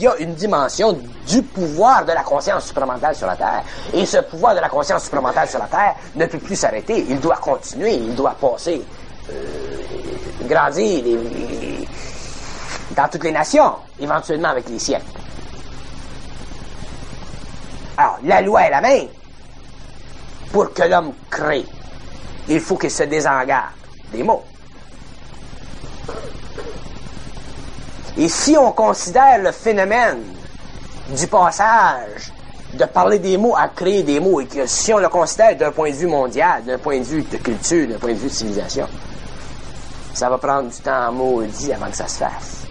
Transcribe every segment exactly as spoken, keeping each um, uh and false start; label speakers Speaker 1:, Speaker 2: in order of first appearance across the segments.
Speaker 1: y a une dimension du pouvoir de la conscience supramentale sur la Terre. Et ce pouvoir de la conscience supramentale sur la Terre ne peut plus s'arrêter. Il doit continuer, il doit passer, euh, grandir et, et, dans toutes les nations, éventuellement avec les siècles. Alors, la loi est la même. Pour que l'homme crée, il faut qu'il se désengage des mots. Et si on considère le phénomène du passage de parler des mots à créer des mots, et que si on le considère d'un point de vue mondial, d'un point de vue de culture, d'un point de vue de civilisation, ça va prendre du temps maudit avant que ça se fasse.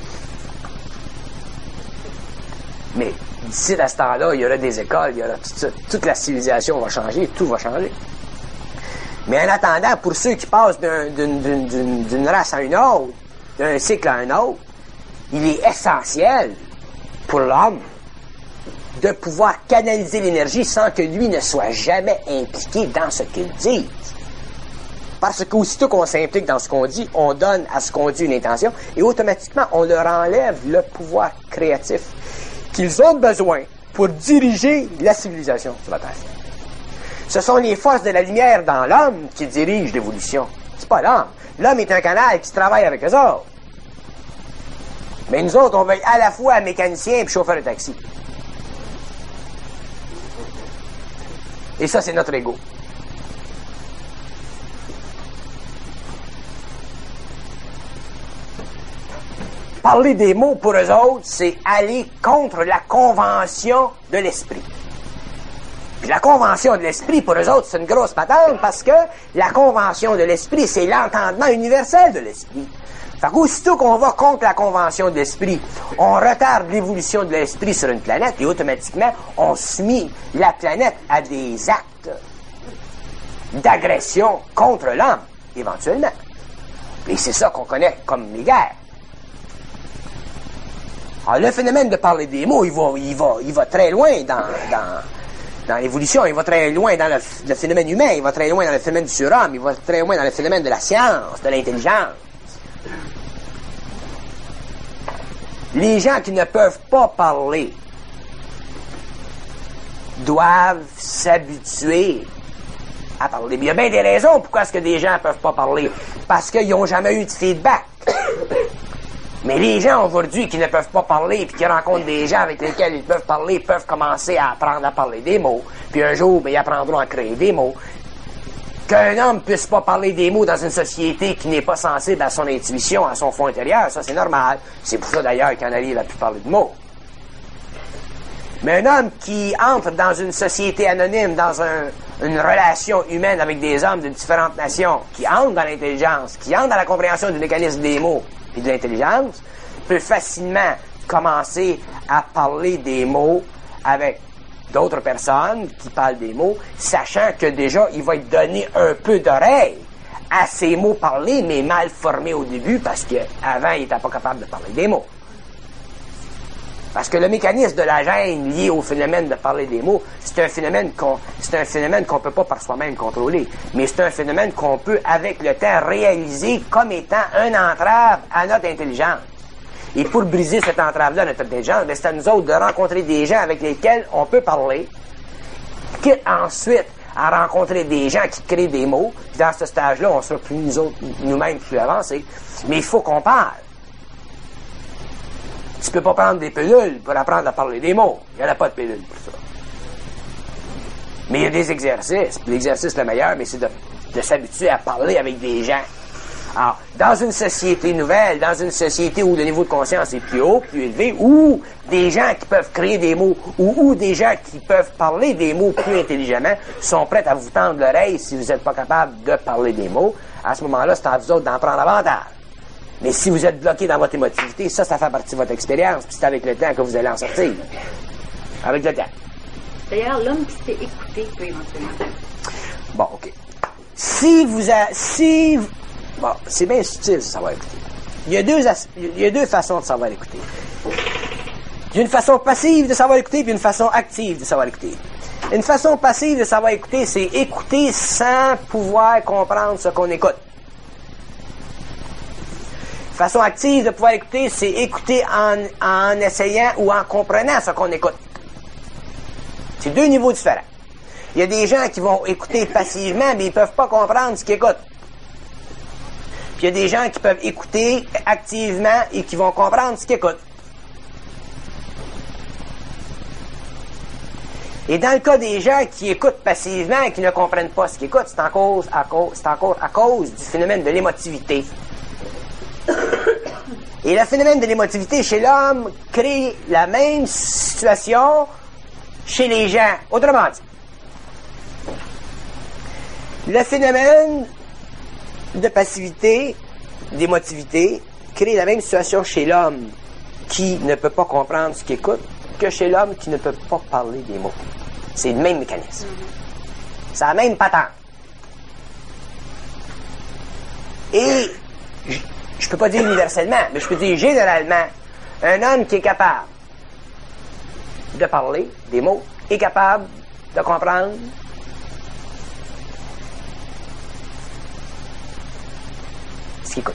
Speaker 1: Mais d'ici à ce temps-là, il y aura des écoles, il y aura tout ça, toute la civilisation va changer, tout va changer. Mais en attendant, pour ceux qui passent d'un, d'une, d'une, d'une, d'une race à une autre, d'un cycle à un autre, il est essentiel pour l'homme de pouvoir canaliser l'énergie sans que lui ne soit jamais impliqué dans ce qu'il dit. Parce qu'aussitôt qu'on s'implique dans ce qu'on dit, on donne à ce qu'on dit une intention et automatiquement, on leur enlève le pouvoir créatif qu'ils ont besoin pour diriger la civilisation sur la Terre. Ce sont les forces de la lumière dans l'homme qui dirigent l'évolution. C'est pas l'homme. L'homme est un canal qui travaille avec eux autres. Mais nous autres, on veut être à la fois mécanicien et chauffeur de taxi. Et ça, c'est notre ego. Parler des mots pour eux autres, c'est aller contre la convention de l'esprit. Puis la convention de l'esprit, pour eux autres, c'est une grosse patente parce que la convention de l'esprit, c'est l'entendement universel de l'esprit. Fait qu'aussitôt qu'on va contre la convention de l'esprit, on retarde l'évolution de l'esprit sur une planète et automatiquement, on soumet la planète à des actes d'agression contre l'homme, éventuellement. Et c'est ça qu'on connaît comme les guerres. Alors, le phénomène de parler des mots, il va, il va, il va très loin dans, dans, dans l'évolution, il va très loin dans le, le phénomène humain, il va très loin dans le phénomène du surhomme, il va très loin dans le phénomène de la science, de l'intelligence. Les gens qui ne peuvent pas parler doivent s'habituer à parler. Il y a bien des raisons pourquoi est-ce que des gens ne peuvent pas parler. Parce qu'ils n'ont jamais eu de feedback. Mais les gens aujourd'hui qui ne peuvent pas parler et qui rencontrent des gens avec lesquels ils peuvent parler, peuvent commencer à apprendre à parler des mots. Puis un jour, ben, ils apprendront à créer des mots. Qu'un homme puisse pas parler des mots dans une société qui n'est pas sensible à son intuition, à son fond intérieur, ça c'est normal. C'est pour ça d'ailleurs qu'en arrive à plus parler de mots. Mais un homme qui entre dans une société anonyme, dans un, une relation humaine avec des hommes de différentes nations, qui entre dans l'intelligence, qui entre dans la compréhension du mécanisme des mots et de l'intelligence, peut facilement commencer à parler des mots avec d'autres personnes qui parlent des mots, sachant que déjà, il va être donné un peu d'oreille à ces mots parlés, mais mal formés au début, parce qu'avant, il n'était pas capable de parler des mots. Parce que le mécanisme de la gêne lié au phénomène de parler des mots, c'est un phénomène qu'on, c'est un phénomène qu'on peut pas par soi-même contrôler, mais c'est un phénomène qu'on peut, avec le temps, réaliser comme étant une entrave à notre intelligence. Et pour briser cette entrave-là à notre intelligence, ben c'est à nous autres de rencontrer des gens avec lesquels on peut parler, quitte ensuite à rencontrer des gens qui créent des mots. Dans ce stage-là, on sera plus nous autres, nous-mêmes plus avancés. Mais il faut qu'on parle. Tu peux pas prendre des pilules pour apprendre à parler des mots. Il n'y en a pas de pilules pour ça. Mais il y a des exercices. L'exercice le meilleur, mais c'est de, de s'habituer à parler avec des gens. Alors, dans une société nouvelle, dans une société où le niveau de conscience est plus haut, plus élevé, où des gens qui peuvent créer des mots, ou où des gens qui peuvent parler des mots plus intelligemment sont prêts à vous tendre l'oreille si vous n'êtes pas capable de parler des mots, à ce moment-là, c'est à vous autres d'en prendre avantage. Mais si vous êtes bloqué dans votre émotivité, ça, ça fait partie de votre expérience, puis c'est avec le temps que vous allez en sortir. Avec le temps.
Speaker 2: D'ailleurs, l'homme qui s'est écouté peut éventuellement.
Speaker 1: Bon, OK. Si vous a, si, bon, c'est bien subtil, de savoir écouter. Il y a deux as, il y a deux façons de savoir écouter. Il y a une façon passive de savoir écouter, puis une façon active de savoir écouter. Une façon passive de savoir écouter, c'est écouter sans pouvoir comprendre ce qu'on écoute. Façon active de pouvoir écouter, c'est écouter en, en essayant ou en comprenant ce qu'on écoute. C'est deux niveaux différents. Il y a des gens qui vont écouter passivement, mais ils ne peuvent pas comprendre ce qu'ils écoutent. Puis il y a des gens qui peuvent écouter activement et qui vont comprendre ce qu'ils écoutent. Et dans le cas des gens qui écoutent passivement et qui ne comprennent pas ce qu'ils écoutent, c'est, en cause, à cause, c'est encore à cause du phénomène de l'émotivité. Et le phénomène de l'émotivité chez l'homme crée la même situation chez les gens. Autrement dit, le phénomène de passivité, d'émotivité, crée la même situation chez l'homme qui ne peut pas comprendre ce qu'il écoute que chez l'homme qui ne peut pas parler des mots. C'est le même mécanisme. C'est la même patente. Et je ne peux pas dire universellement, mais je peux dire généralement, un homme qui est capable de parler des mots est capable de comprendre ce qu'il écoute.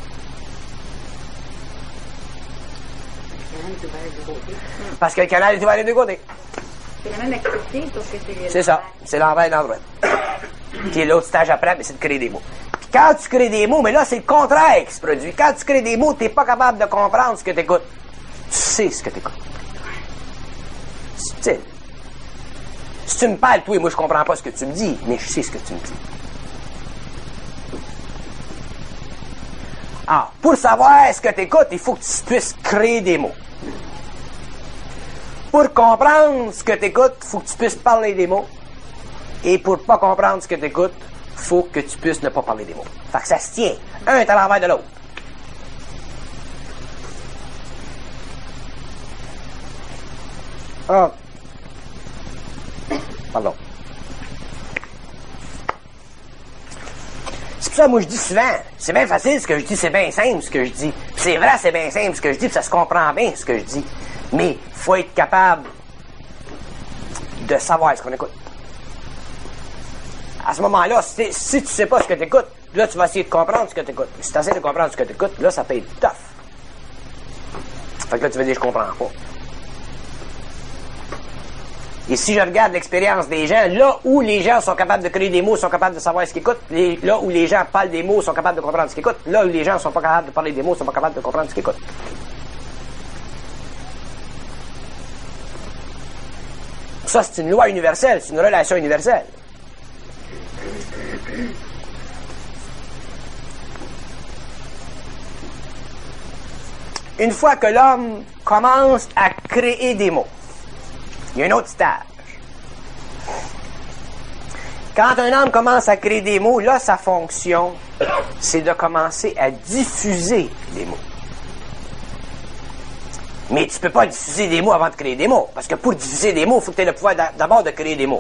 Speaker 1: Parce que le canal est ouvert des deux côtés.
Speaker 2: C'est la même activité, sauf que c'est...
Speaker 1: C'est ça. C'est l'envers et l'endroit. Qui est l'autre stage après, mais c'est de créer des mots. Puis quand tu crées des mots, mais là, c'est le contraire qui se produit. Quand tu crées des mots, tu n'es pas capable de comprendre ce que tu écoutes. Tu sais ce que tu écoutes. C'est si tu me parles, toi, moi, je comprends pas ce que tu me dis, mais je sais ce que tu me dis. Ah, pour savoir ce que tu écoutes, il faut que tu puisses créer des mots. Pour comprendre ce que tu écoutes, il faut que tu puisses parler des mots. Et pour pas comprendre ce que tu écoutes, il faut que tu puisses ne pas parler des mots. Fait que ça se tient. Un est à l'envers de l'autre. Ah. Pardon. C'est pour ça, moi, je dis souvent, c'est bien facile ce que je dis, c'est bien simple ce que je dis. Puis c'est vrai, c'est bien simple ce que je dis, puis ça se comprend bien ce que je dis. Mais il faut être capable de savoir ce qu'on écoute. À ce moment-là, si, si tu sais pas ce que tu écoutes, là, tu vas essayer de comprendre ce que tu écoutes. Si tu essaies de comprendre ce que tu écoutes, là, ça peut être tough. Fait que là, tu vas dire, je comprends pas. Et si je regarde l'expérience des gens, là où les gens sont capables de créer des mots, sont capables de savoir ce qu'ils écoutent, les, là où les gens parlent des mots, sont capables de comprendre ce qu'ils écoutent, là où les gens sont pas capables de parler des mots, sont pas capables de comprendre ce qu'ils écoutent. Ça, c'est une loi universelle, c'est une relation universelle. Une fois que l'homme commence à créer des mots, il y a un autre stage. Quand un homme commence à créer des mots, là, sa fonction, c'est de commencer à diffuser des mots. Mais tu ne peux pas diffuser des mots avant de créer des mots. Parce que pour diffuser des mots, il faut que tu aies le pouvoir d'abord de créer des mots.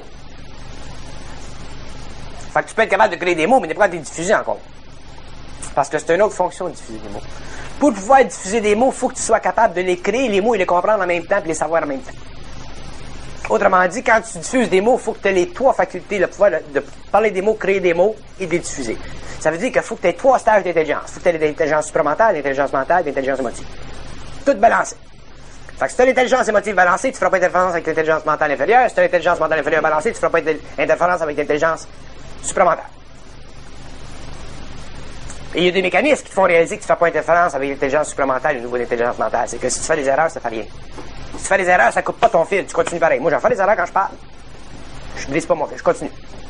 Speaker 1: Fait que tu peux être capable de créer des mots, mais tu n'es pas capable de les diffuser encore. Parce que c'est une autre fonction de diffuser des mots. Pour pouvoir diffuser des mots, il faut que tu sois capable de les créer, les mots, et les comprendre en même temps, et les savoir en même temps. Autrement dit, quand tu diffuses des mots, il faut que tu aies les trois facultés, le pouvoir de, de parler des mots, créer des mots et de les diffuser. Ça veut dire qu'il faut que tu aies trois stages d'intelligence. Il faut que tu aies l'intelligence supramentale, l'intelligence mentale et l'intelligence émotive. Tout balancé. Fait que si tu as l'intelligence émotive balancée, tu ne feras pas interférence avec l'intelligence mentale inférieure. Si tu as l'intelligence mentale inférieure balancée, tu ne feras pas interférence avec l'intelligence supramentale. Et il y a des mécanismes qui te font réaliser que tu ne fais pas interférence avec l'intelligence supramentale au niveau de l'intelligence mentale. C'est que si tu fais des erreurs, ça ne fait rien. Si tu fais des erreurs, ça ne coupe pas ton fil. Tu continues pareil. Moi, j'en fais des erreurs quand je parle. Je ne brise pas mon fil. Je continue.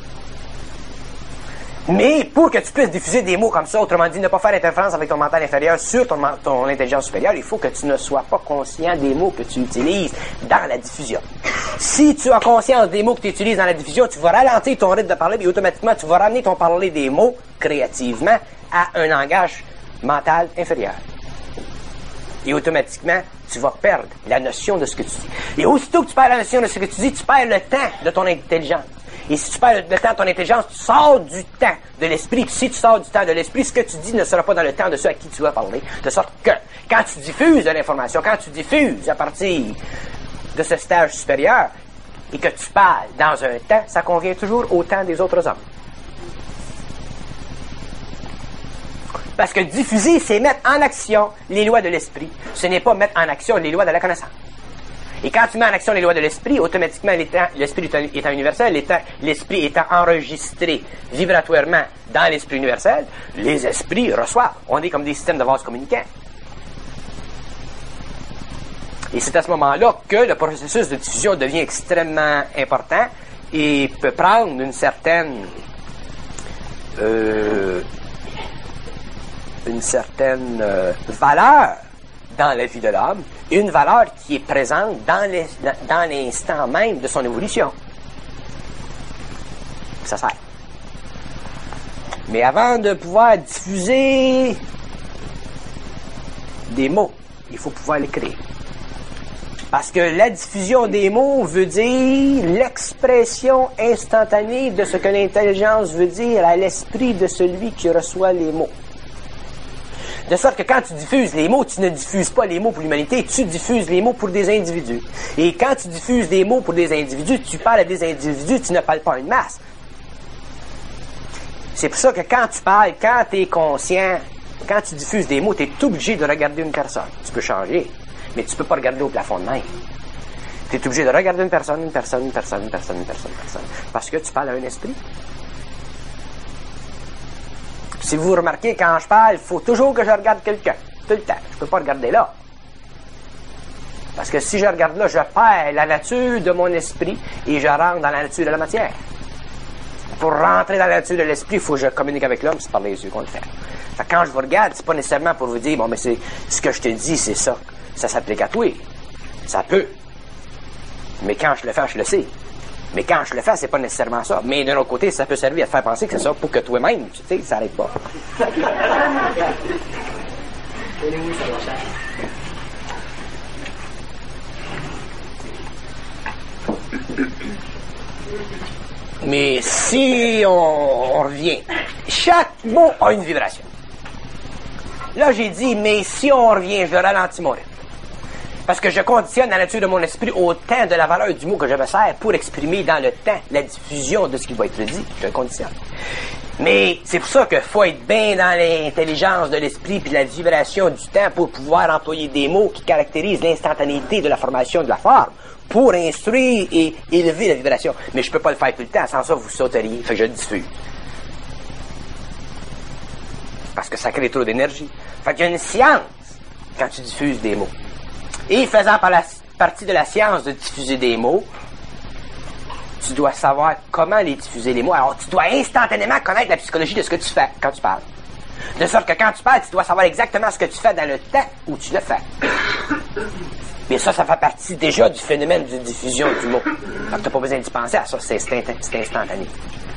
Speaker 1: Mais pour que tu puisses diffuser des mots comme ça, autrement dit, ne pas faire interférence avec ton mental inférieur sur ton, ton intelligence supérieure, il faut que tu ne sois pas conscient des mots que tu utilises dans la diffusion. Si tu as conscience des mots que tu utilises dans la diffusion, tu vas ralentir ton rythme de parler et automatiquement, tu vas ramener ton parler des mots créativement à un langage mental inférieur. Et automatiquement, tu vas perdre la notion de ce que tu dis. Et aussitôt que tu perds la notion de ce que tu dis, tu perds le temps de ton intelligence. Et si tu perds le temps de ton intelligence, tu sors du temps de l'esprit. Puis si tu sors du temps de l'esprit, ce que tu dis ne sera pas dans le temps de ceux à qui tu vas parler. De sorte que, quand tu diffuses de l'information, quand tu diffuses à partir de ce stage supérieur, et que tu parles dans un temps, ça convient toujours au temps des autres hommes. Parce que diffuser, c'est mettre en action les lois de l'esprit. Ce n'est pas mettre en action les lois de la connaissance. Et quand tu mets en action les lois de l'esprit, automatiquement, l'esprit étant universel, étant, l'esprit étant enregistré vibratoirement dans l'esprit universel, les esprits reçoivent. On est comme des systèmes de vases communicants. Et c'est à ce moment-là que le processus de diffusion devient extrêmement important et peut prendre une certaine euh, une certaine euh, valeur dans la vie de l'homme, une valeur qui est présente dans, les, dans l'instant même de son évolution. Ça sert. Mais avant de pouvoir diffuser des mots, il faut pouvoir les créer. Parce que la diffusion des mots veut dire l'expression instantanée de ce que l'intelligence veut dire à l'esprit de celui qui reçoit les mots. De sorte que quand tu diffuses les mots, tu ne diffuses pas les mots pour l'humanité, tu diffuses les mots pour des individus. Et quand tu diffuses des mots pour des individus, tu parles à des individus, tu ne parles pas à une masse. C'est pour ça que quand tu parles, quand tu es conscient, quand tu diffuses des mots, tu es obligé de regarder une personne. Tu peux changer, mais tu ne peux pas regarder au plafond de même. Tu es obligé de regarder une personne, une personne, une personne, une personne, une personne, une personne. Parce que tu parles à un esprit. Si vous remarquez, quand je parle, il faut toujours que je regarde quelqu'un. Tout le temps. Je ne peux pas regarder là. Parce que si je regarde là, je perds la nature de mon esprit et je rentre dans la nature de la matière. Pour rentrer dans la nature de l'esprit, il faut que je communique avec l'homme, c'est par les yeux qu'on le fait. Fait que quand je vous regarde, c'est pas nécessairement pour vous dire, bon, mais c'est ce que je te dis, c'est ça. Ça s'applique à toi. Ça peut. Mais quand je le fais, je le sais. Mais quand je le fais, c'est pas nécessairement ça. Mais d'un autre côté, ça peut servir à te faire penser que c'est ça pour que toi-même, tu sais, ça n'arrête pas. Mais si on, on revient, chaque mot a une vibration. Là, j'ai dit, mais si on revient, je ralentis mon rythme. Parce que je conditionne la nature de mon esprit au temps de la valeur du mot que je me sers pour exprimer dans le temps la diffusion de ce qui va être dit. Je le conditionne. Mais c'est pour ça qu'il faut être bien dans l'intelligence de l'esprit puis la vibration du temps pour pouvoir employer des mots qui caractérisent l'instantanéité de la formation de la forme pour instruire et élever la vibration. Mais je peux pas le faire tout le temps. Sans ça, vous sauteriez. Fait que je le diffuse. Parce que ça crée trop d'énergie. Fait qu'il y a une science quand tu diffuses des mots. Et faisant par la, partie de la science de diffuser des mots, tu dois savoir comment les diffuser les mots. Alors, tu dois instantanément connaître la psychologie de ce que tu fais quand tu parles. De sorte que quand tu parles, tu dois savoir exactement ce que tu fais dans le temps où tu le fais. Mais ça, ça fait partie déjà du phénomène de diffusion du mot. Donc, tu n'as pas besoin d'y penser à ça, c'est instantané.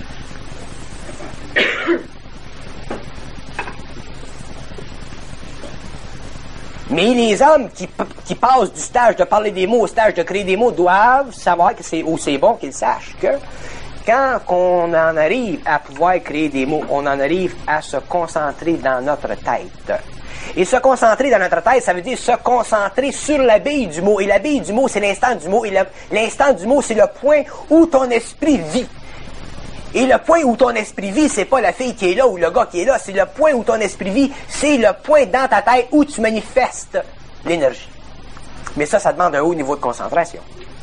Speaker 1: Mais les hommes qui, qui passent du stage de parler des mots au stage de créer des mots doivent savoir que c'est aussi bon qu'ils sachent que quand on en arrive à pouvoir créer des mots, on en arrive à se concentrer dans notre tête. Et se concentrer dans notre tête, ça veut dire se concentrer sur la bille du mot. Et la bille du mot, c'est l'instant du mot. Et le, l'instant du mot, c'est le point où ton esprit vit. Et le point où ton esprit vit, c'est pas la fille qui est là ou le gars qui est là, c'est le point où ton esprit vit, c'est le point dans ta tête où tu manifestes l'énergie. Mais ça, ça demande un haut niveau de concentration.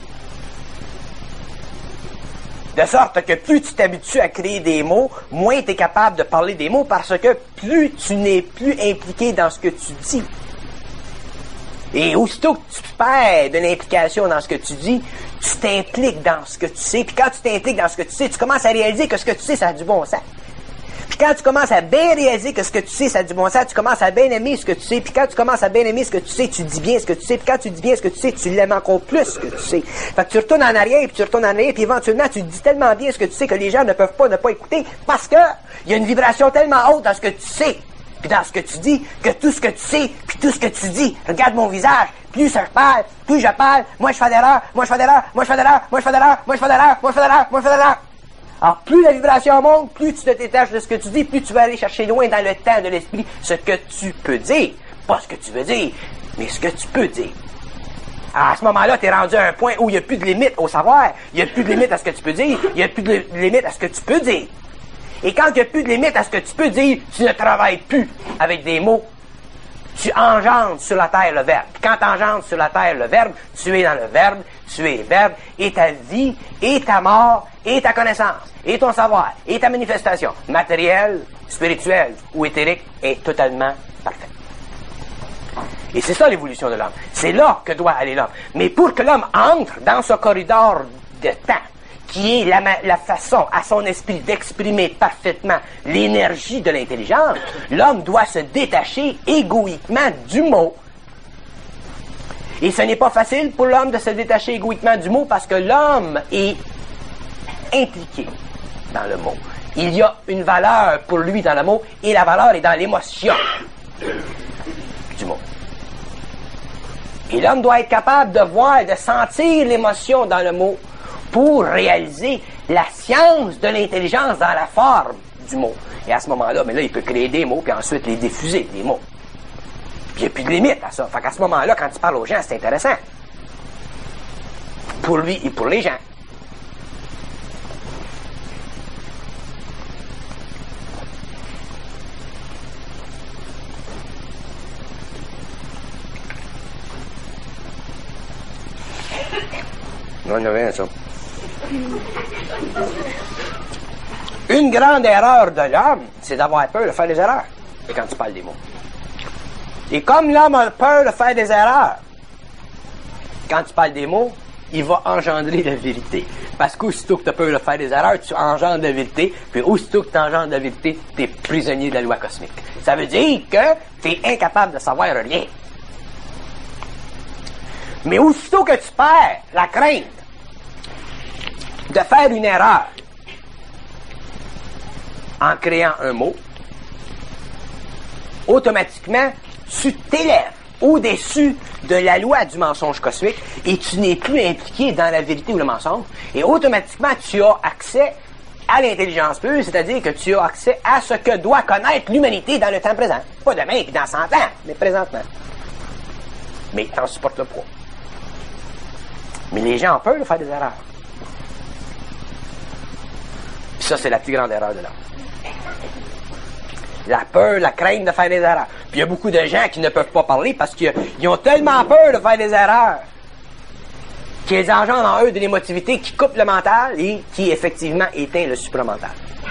Speaker 1: De sorte que plus tu t'habitues à créer des mots, moins tu es capable de parler des mots parce que plus tu n'es plus impliqué dans ce que tu dis. Et aussitôt que tu perds de l'implication dans ce que tu dis, tu t'impliques dans ce que tu sais. Puis quand tu t'impliques dans ce que tu sais, tu commences à réaliser que ce que tu sais, ça a du bon sens. Puis quand tu commences à bien réaliser que ce que tu sais, ça a du bon sens, tu commences à bien aimer ce que tu sais. Puis quand tu commences à bien aimer ce que tu sais, tu dis bien ce que tu sais. Puis quand tu dis bien ce que tu sais, tu l'aimes encore plus ce que tu sais. Fait que tu retournes en arrière, puis tu retournes en arrière, puis éventuellement, tu dis tellement bien ce que tu sais que les gens ne peuvent pas ne pas écouter parce que il y a une vibration tellement haute dans ce que tu sais. Puis dans ce que tu dis, que tout ce que tu sais, puis tout ce que tu dis, regarde mon visage, plus je parle, plus je parle, moi je fais d'erreur, moi je fais d'erreur, moi je fais d'erreur, moi je fais d'erreur, moi je fais d'erreur, moi je fais d'erreur, moi je fais d'erreur. Alors plus la vibration monte, plus tu te détaches de ce que tu dis, plus tu vas aller chercher loin dans le temps de l'esprit ce que tu peux dire. Pas ce que tu veux dire, mais ce que tu peux dire. Alors à ce moment-là, tu es rendu à un point où il n'y a plus de limite au savoir, il n'y a plus de limite à ce que tu peux dire, il n'y a plus de limite à ce que tu peux dire. Et quand il n'y a plus de limite à ce que tu peux dire, tu ne travailles plus avec des mots. Tu engendres sur la terre le verbe. Puis quand tu engendres sur la terre le verbe, tu es dans le verbe, tu es verbe, et ta vie, et ta mort, et ta connaissance, et ton savoir, et ta manifestation, matérielle, spirituelle ou éthérique, est totalement parfaite. Et c'est ça l'évolution de l'homme. C'est là que doit aller l'homme. Mais pour que l'homme entre dans ce corridor de temps, qui est la, la façon à son esprit d'exprimer parfaitement l'énergie de l'intelligence, l'homme doit se détacher égoïquement du mot. Et ce n'est pas facile pour l'homme de se détacher égoïquement du mot parce que l'homme est impliqué dans le mot. Il y a une valeur pour lui dans le mot et la valeur est dans l'émotion du mot. Et l'homme doit être capable de voir, de sentir l'émotion dans le mot pour réaliser la science de l'intelligence dans la forme du mot. Et à ce moment-là, mais là, il peut créer des mots puis ensuite les diffuser, des mots. Puis il n'y a plus de limite à ça. Fait qu'à ce moment-là, quand tu parles aux gens, c'est intéressant. Pour lui et pour les gens. Non, il n'y a rien, ça. Une grande erreur de l'homme, c'est d'avoir peur de faire des erreurs quand tu parles des mots. Et comme l'homme a peur de faire des erreurs, quand tu parles des mots, il va engendrer la vérité. Parce qu'aussitôt que tu as peur de faire des erreurs, tu engendres la vérité, puis aussitôt que tu engendres la vérité, tu es prisonnier de la loi cosmique. Ça veut dire que tu es incapable de savoir rien. Mais aussitôt que tu perds la crainte de faire une erreur en créant un mot, automatiquement, tu t'élèves au-dessus de la loi du mensonge cosmique et tu n'es plus impliqué dans la vérité ou le mensonge. Et automatiquement, tu as accès à l'intelligence pure, c'est-à-dire que tu as accès à ce que doit connaître l'humanité dans le temps présent. Pas demain et dans cent ans, mais présentement. Mais tu en supportes le poids. Mais les gens ont peur de faire des erreurs. Puis ça, c'est la plus grande erreur de l'homme. La peur, la crainte de faire des erreurs. Puis il y a beaucoup de gens qui ne peuvent pas parler parce qu'ils ont tellement peur de faire des erreurs qu'ils engendrent en eux de l'émotivité qui coupe le mental et qui, effectivement, éteint le supramental.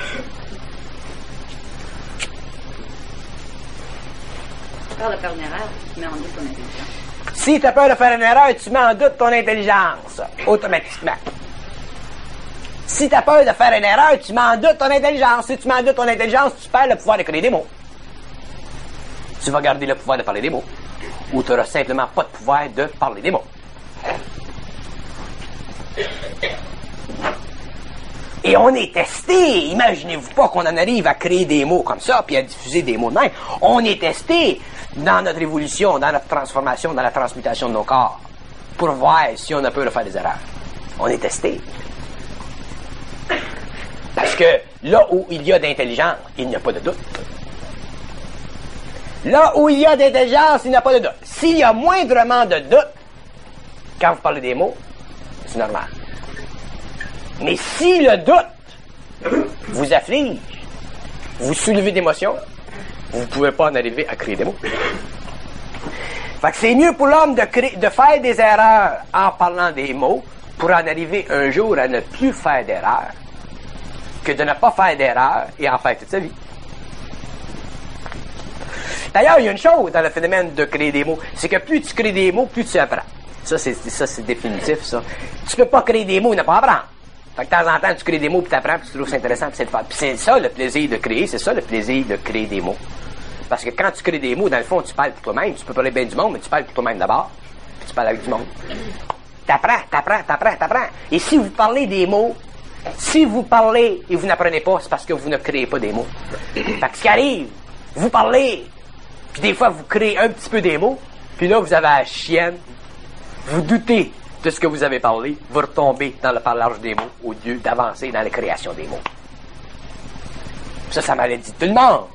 Speaker 2: Tu as peur de faire une erreur, tu mets en doute ton intelligence.
Speaker 1: Si tu as peur de faire une erreur, tu mets en doute ton intelligence, automatiquement. Si tu as peur de faire une erreur, tu mets en doute ton intelligence. Si tu mets en doute ton intelligence, tu perds le pouvoir de créer des mots. Tu vas garder le pouvoir de parler des mots. Ou tu n'auras simplement pas de pouvoir de parler des mots. Et on est testé. Imaginez-vous pas qu'on en arrive à créer des mots comme ça, puis à diffuser des mots de même. On est testé dans notre évolution, dans notre transformation, dans la transmutation de nos corps, pour voir si on a peur de faire des erreurs. On est testé. Parce que là où il y a d'intelligence, il n'y a pas de doute. Là où il y a d'intelligence, il n'y a pas de doute. S'il y a moindrement de doute, quand vous parlez des mots, c'est normal. Mais si le doute vous afflige, vous soulevez d'émotions, vous ne pouvez pas en arriver à créer des mots. Fait que c'est mieux pour l'homme de, créer, de faire des erreurs en parlant des mots pour en arriver un jour à ne plus faire d'erreurs que de ne pas faire d'erreurs et en faire toute sa vie. D'ailleurs, il y a une chose dans le phénomène de créer des mots, c'est que plus tu crées des mots, plus tu apprends. Ça, c'est, ça, c'est définitif, ça. Tu peux pas créer des mots et ne pas apprendre. Fait que de temps en temps, tu crées des mots, puis tu apprends, puis tu trouves ça intéressant, puis c'est le fun. Puis c'est ça le plaisir de créer, c'est ça le plaisir de créer des mots. Parce que quand tu crées des mots, dans le fond, tu parles pour toi-même. Tu peux parler bien du monde, mais tu parles pour toi-même d'abord. Puis tu parles avec du monde. T'apprends, t'apprends, t'apprends, t'apprends. Et si vous parlez des mots, si vous parlez et vous n'apprenez pas, c'est parce que vous ne créez pas des mots. Fait que ce qui arrive, vous parlez, puis des fois, vous créez un petit peu des mots, puis là, vous avez la chienne, vous doutez de ce que vous avez parlé, vous retombez dans le parlage des mots au lieu d'avancer dans la création des mots. Ça, ça maladie tout le monde.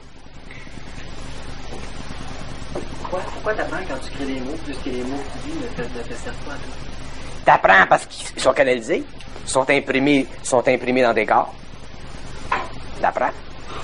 Speaker 3: Pourquoi, pourquoi t'apprends quand tu crées des mots, plus que les mots que tu dis ne te, ne te servent pas à toi?
Speaker 1: T'apprends parce qu'ils sont canalisés, sont imprimés, sont imprimés dans des corps. T'apprends.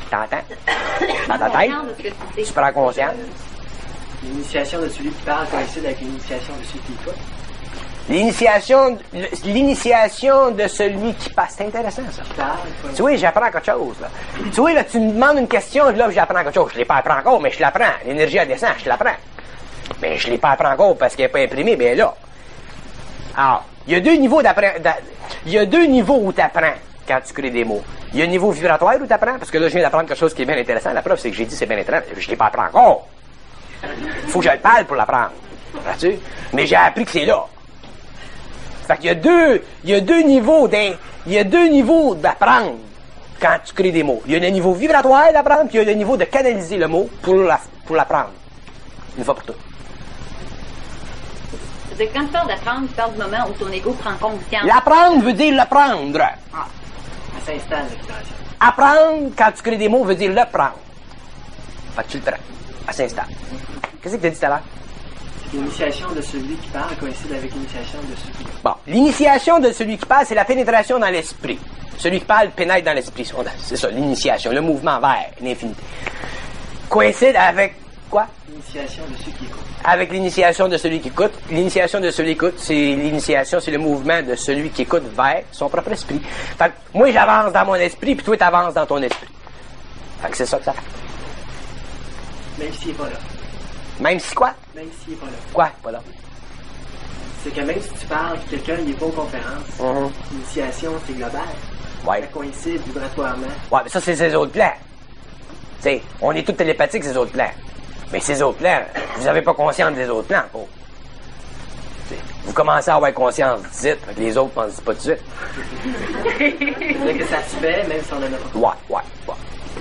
Speaker 1: T'entends? Dans ta tête?
Speaker 2: Conscience de ce que tu dis.
Speaker 1: Super conscient.
Speaker 3: L'initiation de celui qui parle coïncide avec l'initiation de celui qui écoute.
Speaker 1: L'initiation, l'initiation de celui qui passe. C'est intéressant, ça.
Speaker 3: Qui parle,
Speaker 1: Tu vois, j'apprends quelque chose, là. Tu vois, là, tu me demandes une question, là, j'apprends quelque chose. Je l'ai pas appris encore, mais je l'apprends. L'énergie, elle descend, je l'apprends. Mais je l'ai pas appris encore parce qu'elle n'est pas imprimée, bien là. Alors, il y a deux niveaux d'appren... d'a- Il y a deux niveaux où tu apprends quand tu crées des mots. Il y a un niveau vibratoire où tu apprends, parce que là, je viens d'apprendre quelque chose qui est bien intéressant. La preuve, c'est que j'ai dit c'est bien intéressant. Je l'ai pas appris encore. Faut que je le parle pour l'apprendre. Vois-tu? Mais j'ai appris que c'est là. Fait qu'il y a deux, il y a deux niveaux d'un, il y a deux niveaux d'apprendre quand tu crées des mots. Il y a le niveau vibratoire d'apprendre, puis il y a le niveau de canaliser le mot pour la, pour l'apprendre. Une fois pour toutes.
Speaker 2: C'est-à-dire que quand tu parles d'apprendre, tu parles du moment où ton ego prend conscience.
Speaker 1: L'apprendre veut dire le prendre.
Speaker 2: Ah.
Speaker 3: Elle s'installe, la vibration.
Speaker 1: Apprendre, quand tu crées des mots, veut dire le prendre. Fait que tu le prends. Elle s'installe. Qu'est-ce que tu as dit tout à l'heure?
Speaker 3: L'initiation de celui qui parle coïncide avec l'initiation de celui qui écoute.
Speaker 1: Bon. L'initiation de celui qui parle, c'est la pénétration dans l'esprit. Celui qui parle pénètre dans l'esprit. C'est ça, l'initiation, le mouvement vers l'infinité. Coïncide avec quoi?
Speaker 3: L'initiation de celui qui écoute.
Speaker 1: Avec l'initiation de celui qui écoute. L'initiation de celui qui écoute, c'est l'initiation, c'est le mouvement de celui qui écoute vers son propre esprit. Fait que moi, j'avance dans mon esprit, puis toi, t'avances dans ton esprit. Fait que c'est ça que ça fait.
Speaker 3: Même s'il n'est pas là.
Speaker 1: Même si quoi?
Speaker 3: Même s'il n'est pas là.
Speaker 1: Quoi? Pas là.
Speaker 3: C'est que même si tu parles, quelqu'un n'est pas aux conférences,
Speaker 1: Mhm.
Speaker 3: l'initiation, c'est global.
Speaker 1: Ouais.
Speaker 3: Ça coïncide vibratoirement.
Speaker 1: Ouais, mais ça, c'est ces autres plans. Tu sais, on est tous télépathiques, ces autres plans. Mais ces autres plans, vous n'avez pas conscience des autres plans, pauvre. T'sais, vous commencez à avoir conscience d'ici, fait que les autres ne pensent pas tout de suite.
Speaker 3: C'est-à-dire que ça se fait, même si on n'en a pas.
Speaker 1: Ouais, ouais, ouais.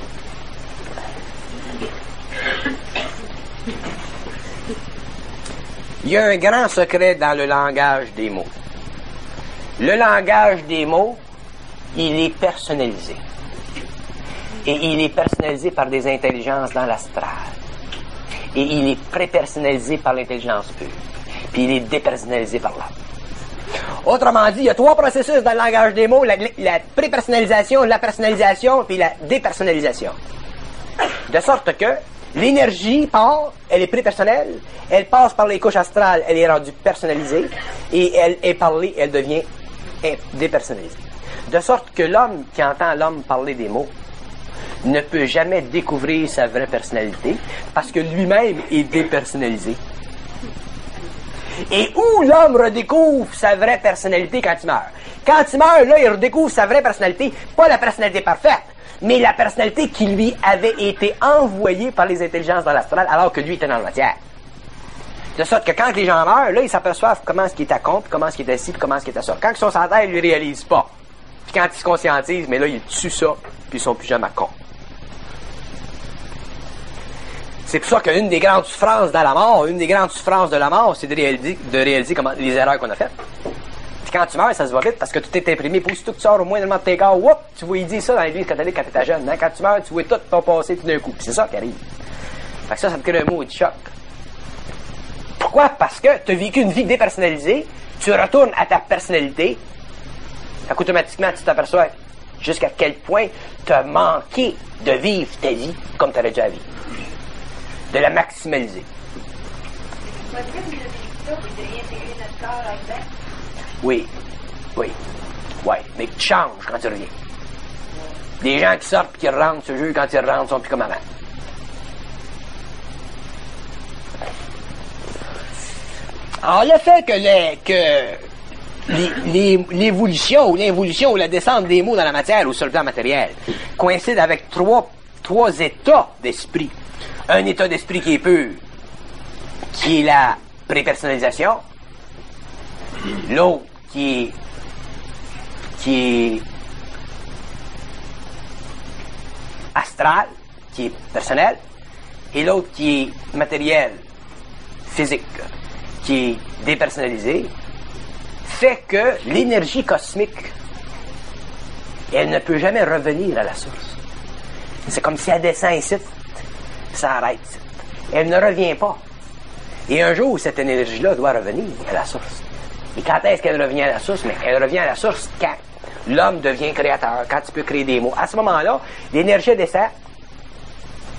Speaker 1: Il y a un grand secret dans le langage des mots. Le langage des mots, il est personnalisé. Et il est personnalisé par des intelligences dans l'astral. Et il est prépersonnalisé par l'intelligence pure. Puis il est dépersonnalisé par l'âme. Autrement dit, il y a trois processus dans le langage des mots, la, la prépersonnalisation, la personnalisation, puis la dépersonnalisation. De sorte que l'énergie part, elle est prépersonnelle, elle passe par les couches astrales, elle est rendue personnalisée, et elle est parlée, elle devient dépersonnalisée. De sorte que l'homme qui entend l'homme parler des mots ne peut jamais découvrir sa vraie personnalité, parce que lui-même est dépersonnalisé. Et où l'homme redécouvre sa vraie personnalité quand il meurt? Quand il meurt, là, il redécouvre sa vraie personnalité, pas la personnalité parfaite, mais la personnalité qui lui avait été envoyée par les intelligences dans l'astral alors que lui était dans la matière. De sorte que quand les gens meurent, là, ils s'aperçoivent comment est-ce qu'il est à compte, comment est-ce qu'il est assis, puis comment est-ce qu'il est à ça. Quand ils sont sur la terre, ils ne le réalisent pas. Puis quand ils se conscientisent, mais là, ils tuent ça, puis ils sont plus jamais à compte. C'est pour ça qu'une des grandes souffrances dans la mort, une des grandes souffrances de la mort, c'est de réaliser, de réaliser comment, les erreurs qu'on a faites. Puis quand tu meurs, ça se voit vite parce que tout est imprimé. Puis aussitôt que tu sors au moins de tes corps, whoop, tu vois, il dit ça dans l'église catholique quand tu étais jeune. Hein? Quand tu meurs, tu vois tout ton passé tout d'un coup. Puis c'est ça qui arrive. Fait que ça, ça te crée un mot de choc. Pourquoi? Parce que tu as vécu une vie dépersonnalisée, tu retournes à ta personnalité, fait qu'automatiquement, tu t'aperçois jusqu'à quel point tu as manqué de vivre ta vie comme tu aurais dû la vivre. De la maximaliser. Oui, oui, oui, mais tu changes quand tu reviens. Des gens qui sortent et qui rentrent ce jeu, quand ils rentrent, sont plus comme avant. Alors, le fait que, les, que les, les, l'évolution ou l'involution ou la descente des mots dans la matière ou sur le plan matériel coïncide avec trois, trois états d'esprit. Un état d'esprit qui est pur, qui est la prépersonnalisation. L'autre qui est, qui est astral, qui est personnel. Et l'autre qui est matériel, physique, qui est dépersonnalisé, fait que l'énergie cosmique, elle ne peut jamais revenir à la source. C'est comme si elle descend ici, ça arrête. Elle ne revient pas. Et un jour, cette énergie-là doit revenir à la source. Et quand est-ce qu'elle revient à la source? Mais elle revient à la source quand l'homme devient créateur, quand il peut créer des mots. À ce moment-là, l'énergie descend,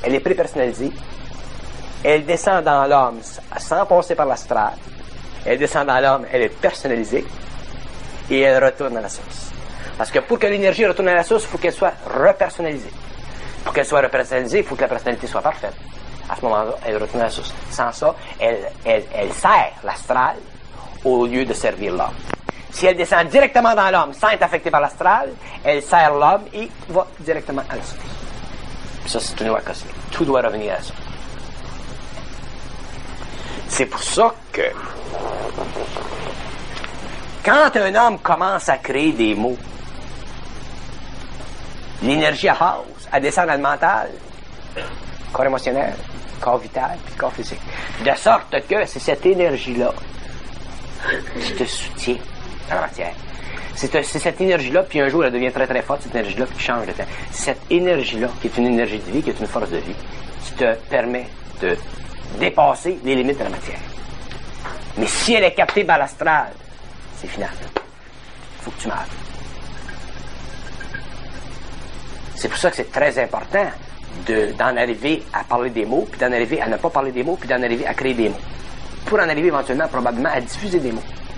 Speaker 1: elle est prépersonnalisée. Elle descend dans l'homme sans passer par l'astral. Elle descend dans l'homme, elle est personnalisée. Et elle retourne à la source. Parce que pour que l'énergie retourne à la source, il faut qu'elle soit repersonnalisée. Pour qu'elle soit repersonnalisée, il faut que la personnalité soit parfaite. À ce moment-là, elle retourne à la source. Sans ça, elle, elle, elle sert l'astral au lieu de servir l'homme. Si elle descend directement dans l'homme sans être affectée par l'astral, elle sert l'homme et va directement à la source. Puis ça, c'est une loi cosmique. Tout doit revenir à la source. C'est pour ça que quand un homme commence à créer des mots, l'énergie à passe, elle descend dans le mental, corps émotionnel, corps vital, puis corps physique. De sorte que c'est cette énergie-là qui te soutient en matière. C'est, c'est cette énergie-là, puis un jour elle devient très très forte, cette énergie-là, puis qui change de temps. C'est cette énergie-là, qui est une énergie de vie, qui est une force de vie, qui te permet de dépasser les limites de la matière. Mais si elle est captée par l'astral, c'est final. Il faut que tu meurs. C'est pour ça que c'est très important de, d'en arriver à parler des mots, puis d'en arriver à ne pas parler des mots, puis d'en arriver à créer des mots. Pour en arriver éventuellement, probablement, à diffuser des mots.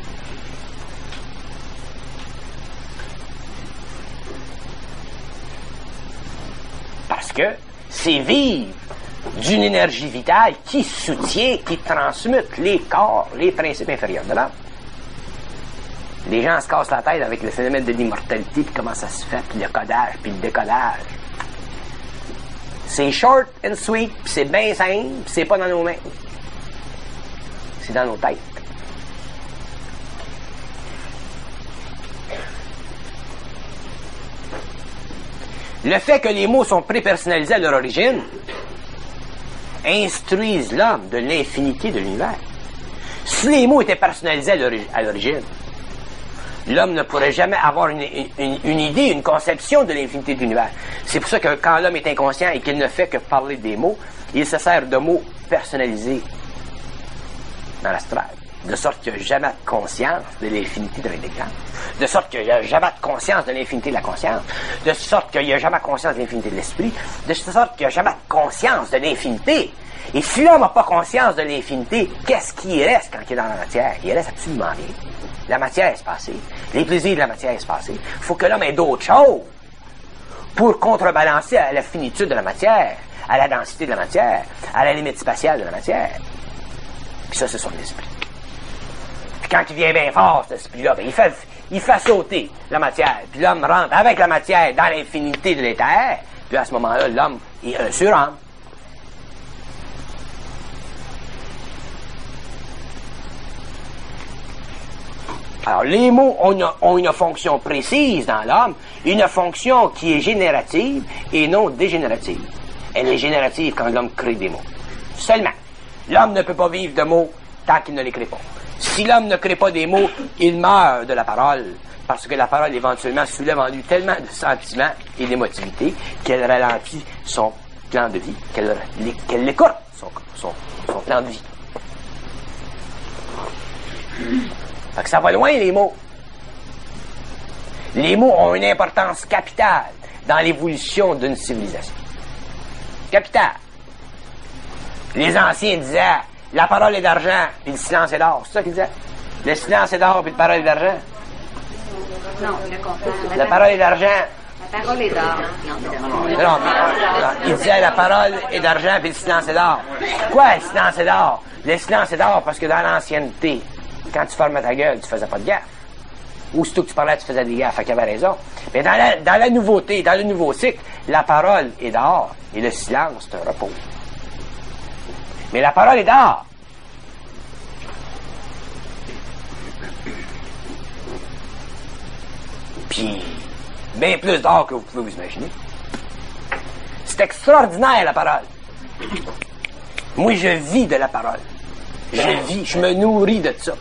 Speaker 1: Parce que c'est vivre d'une énergie vitale qui soutient, qui transmute les corps, les principes inférieurs de l'âme. Les gens se cassent la tête avec le phénomène de l'immortalité, puis comment ça se fait, puis le codage, puis le décodage. C'est short and sweet, puis c'est bien simple, puis c'est pas dans nos mains. C'est dans nos têtes. Le fait que les mots sont prépersonnalisés à leur origine instruisent l'homme de l'infinité de l'univers. Si les mots étaient personnalisés à l'origine, l'homme ne pourrait jamais avoir une, une, une idée, une conception de l'infinité de l'univers. C'est pour ça que quand l'homme est inconscient et qu'il ne fait que parler des mots, il se sert de mots personnalisés dans l'astral. De sorte qu'il n'y a jamais de conscience de l'infinité de l'intelligence. De sorte qu'il n'y a jamais de conscience de l'infinité de la conscience. De sorte qu'il n'y a jamais conscience de l'infinité de l'esprit. De sorte qu'il n'y a jamais de conscience de l'infinité. Et si l'homme n'a pas conscience de l'infinité, qu'est-ce qui reste quand il est dans la matière? Il reste absolument rien. La matière est passée. Les plaisirs de la matière est passée. Il faut que l'homme ait d'autres choses pour contrebalancer à la finitude de la matière, à la densité de la matière, à la limite spatiale de la matière. Puis ça, c'est son esprit. Puis quand il vient bien fort, cet esprit-là, ben, il fait, il fait sauter la matière. Puis l'homme rentre avec la matière dans l'infinité de l'éther. Puis à ce moment-là, l'homme est un surhomme. Alors, les mots ont une, ont une fonction précise dans l'homme, une fonction qui est générative et non dégénérative. Elle est générative quand l'homme crée des mots. Seulement, l'homme ne peut pas vivre de mots tant qu'il ne les crée pas. Si l'homme ne crée pas des mots, il meurt de la parole, parce que la parole éventuellement soulève en lui tellement de sentiments et d'émotivité qu'elle ralentit son plan de vie, qu'elle, qu'elle l'écourte son, son, son plan de vie. Fait que ça va loin, les mots. Les mots ont une importance capitale dans l'évolution d'une civilisation. Capitale. Les anciens disaient, la parole est d'argent, puis le silence est d'or. C'est ça qu'ils disaient? Le silence est d'or, puis la parole est d'argent?
Speaker 2: Non, le contraire.
Speaker 1: La, la parole est d'argent.
Speaker 2: La parole est d'or.
Speaker 1: Non, non, il disait la parole est d'argent, puis le silence est d'or. Quoi, le silence est d'or? Le silence est d'or parce que dans l'ancienneté, quand tu fermais ta gueule, tu faisais pas de gaffe. Aussitôt que tu parlais, tu faisais des gaffes. Fait qu'il avait raison. Mais dans la, dans la nouveauté, dans le nouveau cycle, la parole est d'or et le silence, c'est un repos. Mais la parole est d'or. Puis, bien plus d'or que vous pouvez vous imaginer. C'est extraordinaire, la parole. Moi, je vis de la parole. Je vis, je me nourris de ça.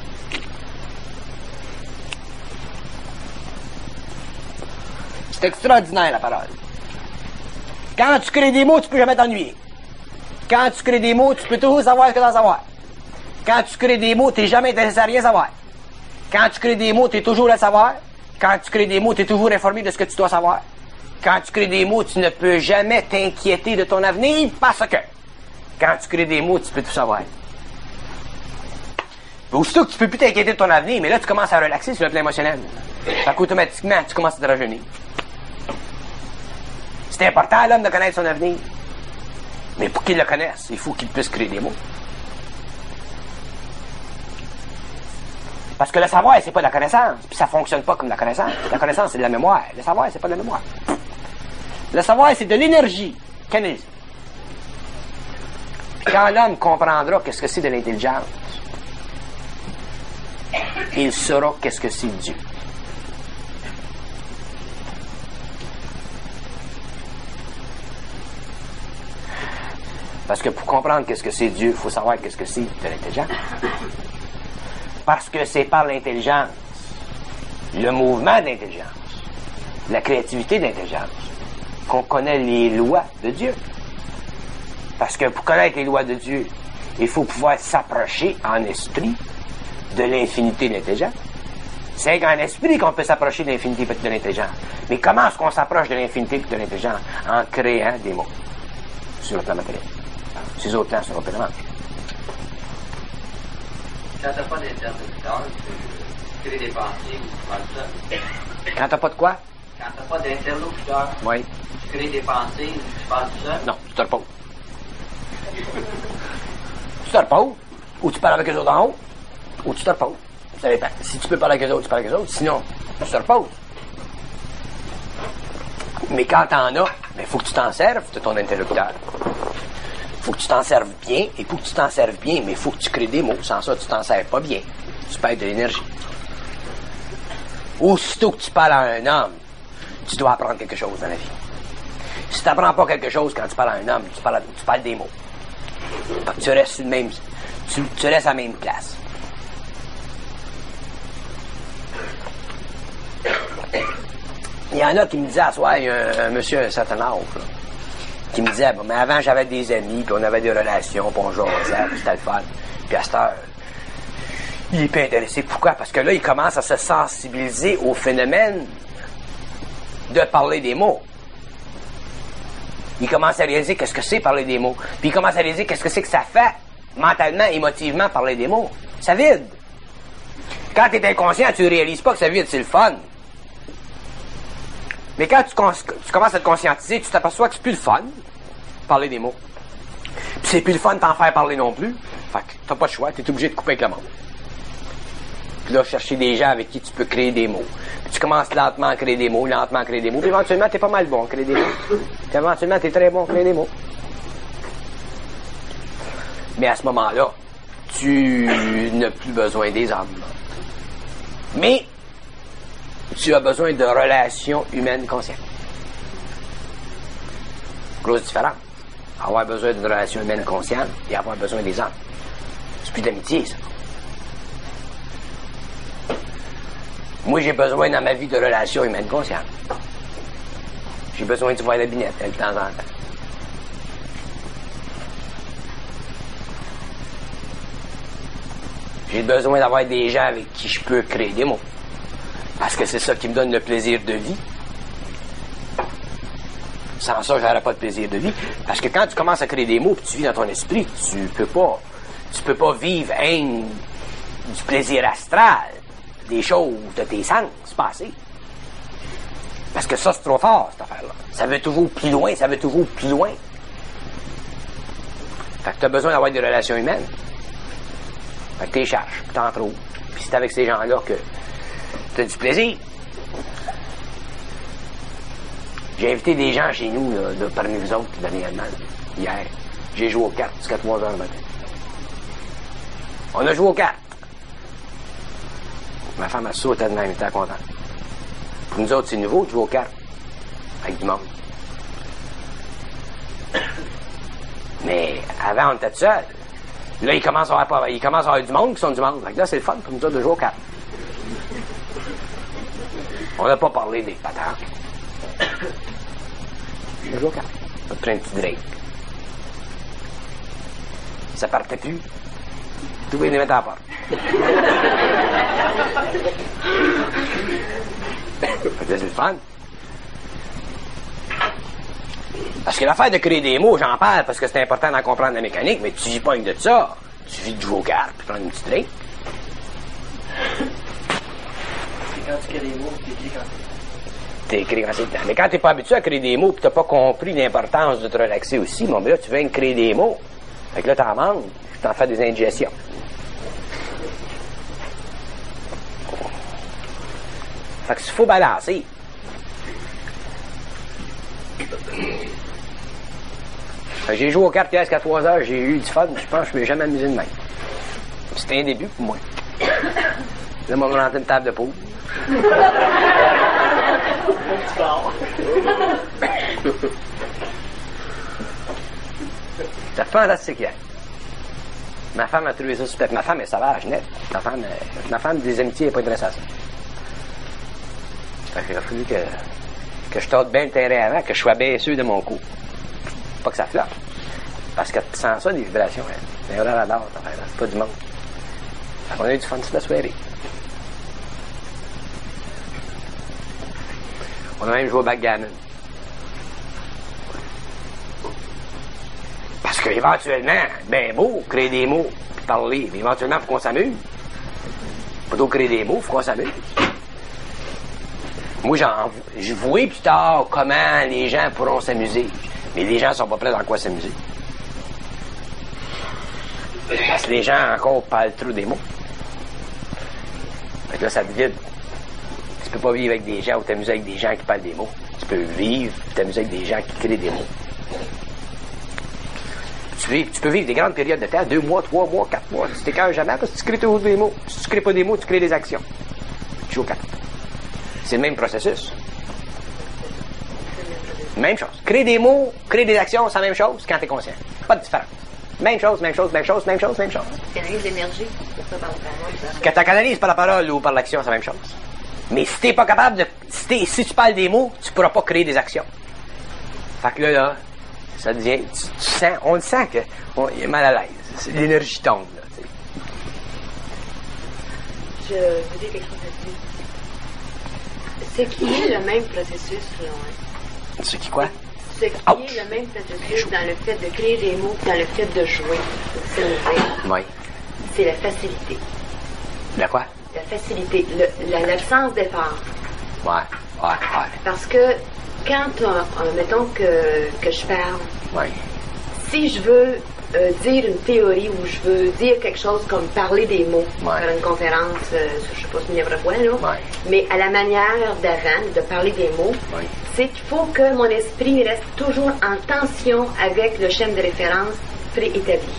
Speaker 1: C'est extraordinaire, la parole. Quand tu crées des mots, tu peux jamais t'ennuyer. Quand tu crées des mots, tu peux toujours savoir ce que tu as à savoir. Quand tu crées des mots, tu n'es jamais intéressé à rien savoir. Quand tu crées des mots, tu es toujours à savoir. Quand tu crées des mots, tu es toujours informé de ce que tu dois savoir. Quand tu crées des mots, tu ne peux jamais t'inquiéter de ton avenir parce que quand tu crées des mots, tu peux tout savoir. Aussitôt que tu peux plus t'inquiéter de ton avenir, mais là, tu commences à relaxer sur le plan émotionnel. Fait qu'automatiquement, tu commences à te rajeunir. C'est important à l'homme de connaître son avenir. Mais pour qu'il le connaisse, il faut qu'il puisse créer des mots. Parce que le savoir, c'est pas de la connaissance, puis ça fonctionne pas comme la connaissance. La connaissance, c'est de la mémoire. Le savoir, c'est pas de la mémoire. Le savoir, c'est de l'énergie canalisée. Puis quand l'homme comprendra qu'est-ce que c'est de l'intelligence, il saura qu'est-ce que c'est Dieu. Parce que pour comprendre qu'est-ce que c'est Dieu, il faut savoir qu'est-ce que c'est de l'intelligence. Parce que c'est par l'intelligence, le mouvement d'intelligence, la créativité d'intelligence, qu'on connaît les lois de Dieu. Parce que pour connaître les lois de Dieu, il faut pouvoir s'approcher en esprit de l'infinité de l'intelligence. C'est qu'en esprit qu'on peut s'approcher de l'infinité de l'intelligence. Mais comment est-ce qu'on s'approche de l'infinité de l'intelligence? En créant des mots sur le plan matériel. Ces autres plans seront pleinement.
Speaker 3: Quand t'as pas d'interlocuteur, tu crées des pensées ou tu parles seul.
Speaker 1: Quand t'as pas de quoi?
Speaker 3: Quand t'as pas d'interlocuteur,
Speaker 1: oui.
Speaker 3: Tu crées des pensées ou tu parles seul.
Speaker 1: Non, tu te reposes. Tu te reposes, ou tu parles avec eux autres en haut, ou tu te reposes. Ça dépend. Si tu peux parler avec eux autres, tu parles avec eux autres. Sinon, tu te reposes. Mais quand t'en as, il faut que tu t'en serves de ton interlocuteur. Il faut que tu t'en serves bien, et pour que tu t'en serves bien, mais il faut que tu crées des mots. Sans ça, tu t'en sers pas bien. Tu perds de l'énergie. Aussitôt que tu parles à un homme, tu dois apprendre quelque chose dans la vie. Si tu n'apprends pas quelque chose quand tu parles à un homme, tu parles, tu parles des mots. Tu restes sur le même, tu, tu restes à la même place. Il y en a qui me disaient, à soir, il y a un, un monsieur à un certain âge, là, qui me disait, bon, mais avant, j'avais des amis, puis on avait des relations, puis on jasait, puis c'était le fun. Puis à cette heure, il est pas intéressé. Pourquoi? Parce que là, il commence à se sensibiliser au phénomène de parler des mots. Il commence à réaliser qu'est-ce que c'est parler des mots. Puis il commence à réaliser qu'est-ce que c'est que ça fait, mentalement, émotivement, parler des mots. Ça vide. Quand tu es inconscient, tu ne réalises pas que ça vide, c'est le fun. Mais quand tu, tu commences à te conscientiser, tu t'aperçois que c'est plus le fun, parler des mots. Puis c'est plus le fun de t'en faire parler non plus. Fait que t'as pas le choix, t'es obligé de couper avec le monde. Puis là, chercher des gens avec qui tu peux créer des mots. Puis tu commences lentement à créer des mots, lentement à créer des mots. Puis éventuellement, t'es pas mal bon à créer des mots. Puis éventuellement, t'es très bon à créer des mots. Mais à ce moment-là, tu n'as plus besoin des hommes. Mais tu as besoin de relations humaines conscientes. Grosse différence. Avoir besoin d'une relation humaine consciente et avoir besoin des hommes. C'est plus d'amitié, ça. Moi, j'ai besoin dans ma vie de relations humaines conscientes. J'ai besoin de voir la binette, de temps en temps. J'ai besoin d'avoir des gens avec qui je peux créer des mots. Parce que c'est ça qui me donne le plaisir de vie. Sans ça, j'aurais pas de plaisir de vie. Parce que quand tu commences à créer des mots et tu vis dans ton esprit, tu peux pas, tu peux pas vivre un, du plaisir astral, des choses de tes sens passés. Parce que ça, c'est trop fort, cette affaire-là. Ça veut toujours plus loin, ça veut toujours plus loin. Fait que tu as besoin d'avoir des relations humaines. Fait que tu les cherches, puis t'en trouves. Puis c'est avec ces gens-là que tu as du plaisir. J'ai invité des gens chez nous, là, de, parmi vous autres, dernièrement, hier. J'ai joué aux cartes jusqu'à trois heures du matin. On a joué aux cartes. Ma femme a sauté de même, elle était contente. Pour nous autres, c'est nouveau de jouer aux cartes. Avec du monde. Mais avant, on était tout seul. Là, il commence à avoir, il commence à avoir du monde qui sont du monde. Fait que là, c'est le fun pour nous autres de jouer aux cartes. On n'a pas parlé des patentes. Je joue aux cartes. On a pris un petit drink. Ça partait plus. Tout le monde les mettait à la porte. Fait que là, c'est le fun. Parce que l'affaire de créer des mots, j'en parle parce que c'est important d'en comprendre la mécanique, mais tu vis pas une de ça. Tu vis de jouer aux cartes puis prendre une petite drink.
Speaker 3: C'est quand tu crées des mots, tu écris quand
Speaker 1: T'es écrit quand c'est le temps. Mais quand t'es pas habitué à créer des mots pis t'as pas compris l'importance de te relaxer aussi, mon ben là, tu viens de créer des mots. Fait que là, t'en manges, t'en fais des indigestions. Fait que il faut balancer. Fait que j'ai joué aux cartes presque à trois heures, j'ai eu du fun, je pense que je m'ai jamais amusé de même. C'était un début pour moi. Là, moi, je vais rentrer une table de poule. C'est fantastique hier. Ma femme a trouvé ça super. Ma femme est sauvage, net. Ma femme, euh, ma femme des amitiés n'est pas intéressée à ça. Fait qu'il a fallu que, que je tente bien le terrain avant, que je sois bien sûr de mon coup. Pas que ça flotte. Parce que sans ça, des vibrations, hein, c'est un radar, c'est pas du monde. Fait qu'on a eu du fun toute la soirée. On a même joué au backgammon. Parce qu'éventuellement, ben beau, créer des mots, puis parler, mais éventuellement, il faut qu'on s'amuse. Plutôt que créer des mots, il faut qu'on s'amuse. Moi, j'en, je vois plus tard comment les gens pourront s'amuser. Mais les gens sont pas prêts dans quoi s'amuser. Parce que les gens encore parlent trop des mots. Fait que là, ça te vide. Tu peux pas vivre avec des gens ou t'amuser avec des gens qui parlent des mots. Tu peux vivre et t'amuser avec des gens qui créent des mots. Tu, vis, tu peux vivre des grandes périodes de temps, deux mois, trois mois, quatre mois. Tu t'écœures jamais parce que tu crées toujours des mots. Si tu crées pas des mots, tu crées des actions. Tu joues aux cartes. C'est le même processus. Même chose. Créer des mots, créer des actions, c'est la même chose quand t'es conscient. Pas de différence. Même chose, même chose, même chose, même chose, même chose.
Speaker 2: Canalise l'énergie, c'est ça par la parole.
Speaker 1: Quand tu canalises par la parole ou par l'action, c'est la même chose. Mais si t'es pas capable de... Si, t'es, si tu parles des mots, tu pourras pas créer des actions. Fait que là, là, ça devient... Tu, tu sens... On le sent qu'il est mal à l'aise. C'est, l'énergie tombe, là, tu sais.
Speaker 2: Je veux dire quelque chose là-dessus. C'est qui est le même processus, là, hein?
Speaker 1: Ce qui quoi?
Speaker 2: Ce qui
Speaker 1: Ouch.
Speaker 2: est le même processus dans le fait de créer des mots, dans le fait de jouer, de s'amuser.
Speaker 1: Oui.
Speaker 2: C'est la facilité.
Speaker 1: La quoi?
Speaker 2: La facilité, le, la, l'absence d'effort.
Speaker 1: Ouais, ouais, ouais.
Speaker 2: Parce que quand, on, on, mettons que, que je parle,
Speaker 1: Ouais.
Speaker 2: si je veux euh, dire une théorie ou je veux dire quelque chose comme parler des mots,
Speaker 1: Ouais.
Speaker 2: faire une conférence, euh, je sais pas si n'importe quoi, là,
Speaker 1: Ouais.
Speaker 2: mais à la manière d'avant, de parler des mots,
Speaker 1: Ouais.
Speaker 2: c'est qu'il faut que mon esprit reste toujours en tension avec le schéma de référence préétabli.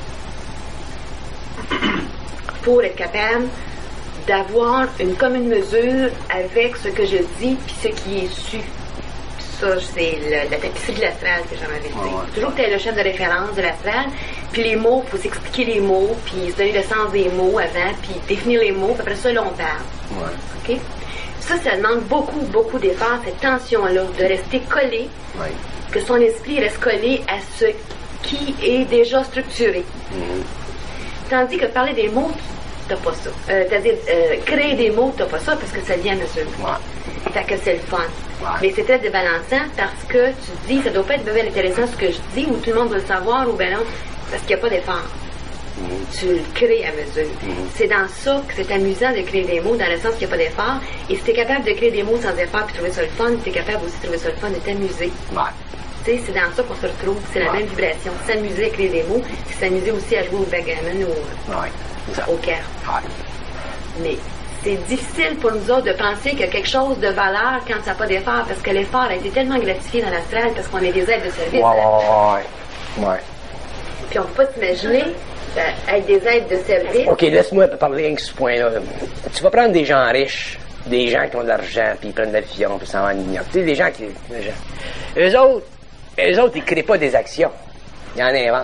Speaker 2: Pour être capable d'avoir une commune mesure avec ce que je dis puis ce qui est su. Puis ça, c'est le- la tapisserie de l'astral que j'en avais dit.
Speaker 1: Ouais, ouais.
Speaker 2: Toujours que tu aies le schéma de référence de l'astral, puis les mots, il faut s'expliquer les mots, puis se donner le sens des mots avant, puis définir les mots, puis après ça, là, on parle.
Speaker 1: Ouais.
Speaker 2: OK? Ça, ça demande beaucoup, beaucoup d'efforts, cette tension-là, de rester collé,
Speaker 1: Ouais.
Speaker 2: que son esprit reste collé à ce qui est déjà structuré.
Speaker 1: Mhm.
Speaker 2: Tandis que parler des mots, t'as pas ça. Euh, C'est-à-dire, euh, créer des mots, t'as pas ça parce que ça vient de mesure.
Speaker 1: Ouais.
Speaker 2: Fait que c'est le fun.
Speaker 1: Ouais.
Speaker 2: Mais c'est très débalançant parce que tu te dis, ça doit pas être bien intéressant ce que je dis ou tout le monde doit le savoir ou ben non, parce qu'il n'y a pas d'effort.
Speaker 1: Mhm.
Speaker 2: Tu le crées à mesure.
Speaker 1: Mhm.
Speaker 2: C'est dans ça que c'est amusant de créer des mots, dans le sens qu'il n'y a pas d'effort. Et si t'es capable de créer des mots sans effort puis trouver ça le fun, t'es capable aussi de trouver ça le fun de t'amuser.
Speaker 1: Ouais.
Speaker 2: Tu sais, c'est dans ça qu'on se retrouve. C'est la
Speaker 1: Ouais.
Speaker 2: même vibration. S'amuser à créer des mots, c'est s'amuser aussi à jouer au backgammon ou
Speaker 1: Ouais. C'est ça.
Speaker 2: au cartes.
Speaker 1: Ouais.
Speaker 2: Mais c'est difficile pour nous autres de penser qu'il y a quelque chose de valeur quand ça n'a pas d'effort, parce que l'effort a été tellement gratifié dans l'astral parce qu'on est des aides de service.
Speaker 1: Ouais, ouais, ouais. Ouais.
Speaker 2: Puis on ne peut pas s'imaginer euh, être des aides de service.
Speaker 1: OK, laisse-moi te parler avec ce point-là. Tu vas prendre des gens riches, des gens qui ont de l'argent, puis ils prennent de l'avion, puis s'en vont en New York. Tu sais, des gens qui... Des gens. Eux autres, eux autres, ils créent pas des actions. Ils en inventent.